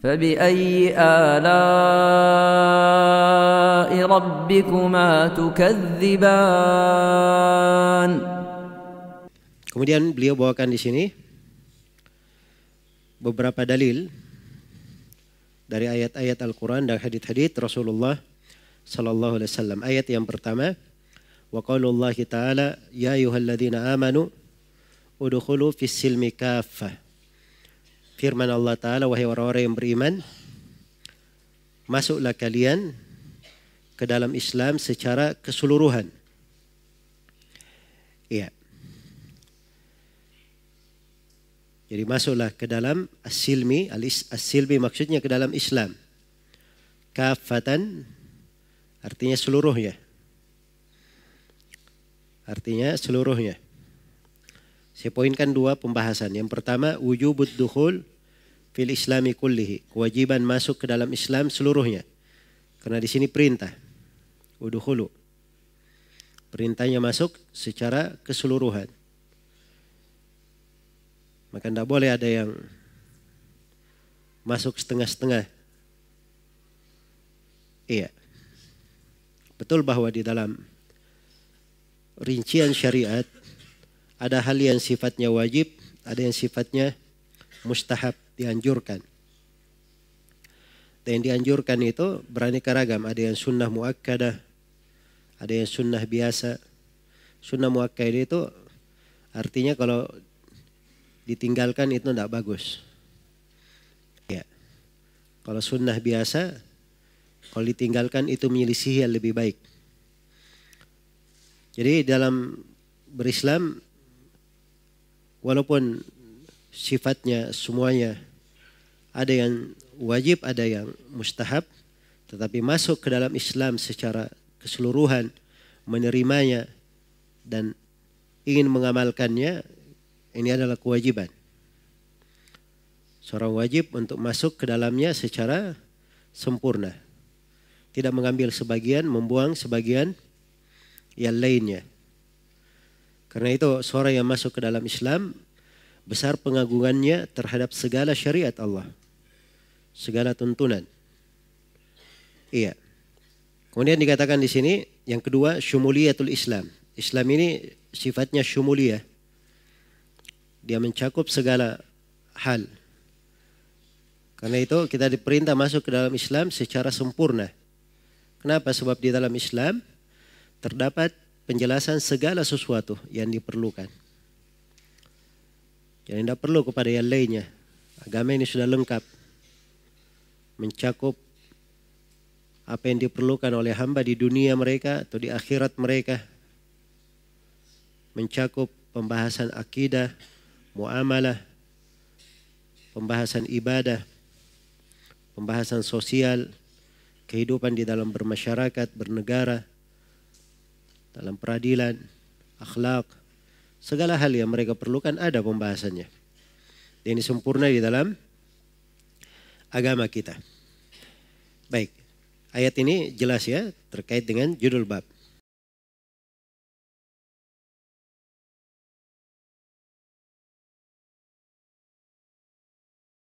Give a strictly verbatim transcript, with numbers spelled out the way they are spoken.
فبأي آلاء ربكما تكذبان. Kemudian beliau bawakan di sini beberapa dalil dari ayat-ayat Al-Quran dan hadits-hadits Rasulullah Sallallahu Alaihi Wasallam. Ayat yang pertama, wa qaulullahi ta'ala, ya ayyuhalladzina amanu udkhulu fis silmi kaffah. Firman Allah Ta'ala, wahai orang-orang yang beriman, masuklah kalian ke dalam Islam secara keseluruhan. Iya. Jadi masuklah ke dalam as-silmi, as-silmi maksudnya ke dalam Islam. Kafatan artinya seluruhnya. Artinya seluruhnya. Saya poinkan dua pembahasan. Yang pertama, wujubud dukhul fil islami kullihi. Kewajiban masuk ke dalam Islam seluruhnya. Karena di sini perintah. Udkhulu. Perintahnya masuk secara keseluruhan. Maka tidak boleh ada yang masuk setengah-setengah. Iya. Betul bahwa di dalam rincian syariat ada hal yang sifatnya wajib, ada yang sifatnya mustahab, dianjurkan. Dan yang dianjurkan itu beraneka ragam. Ada yang sunnah muakkadah, ada yang sunnah biasa. Sunnah muakkadah itu artinya kalau ditinggalkan itu tidak bagus. Ya. Kalau sunnah biasa, kalau ditinggalkan itu menyelisihi yang lebih baik. Jadi dalam berislam, walaupun sifatnya semuanya ada yang wajib, ada yang mustahab, tetapi masuk ke dalam Islam secara keseluruhan, menerimanya dan ingin mengamalkannya, ini adalah kewajiban. Seorang wajib untuk masuk ke dalamnya secara sempurna. Tidak mengambil sebagian, membuang sebagian yang lainnya. Karena itu seorang yang masuk ke dalam Islam besar pengagungannya terhadap segala syariat Allah, segala tuntunan. Iya. Kemudian dikatakan di sini yang kedua, syumuliyatul Islam. Islam ini sifatnya syumuliyah. Dia mencakup segala hal. Karena itu kita diperintah masuk ke dalam Islam secara sempurna. Kenapa? Sebab di dalam Islam terdapat penjelasan segala sesuatu yang diperlukan. Jadi tidak perlu kepada yang lainnya. Agama ini sudah lengkap. Mencakup apa yang diperlukan oleh hamba di dunia mereka atau di akhirat mereka. Mencakup pembahasan akidah, muamalah, pembahasan ibadah, pembahasan sosial, kehidupan di dalam bermasyarakat, bernegara, dalam peradilan, akhlak, segala hal yang mereka perlukan ada pembahasannya. Dan ini sempurna di dalam agama kita. Baik, ayat ini jelas ya terkait dengan judul bab.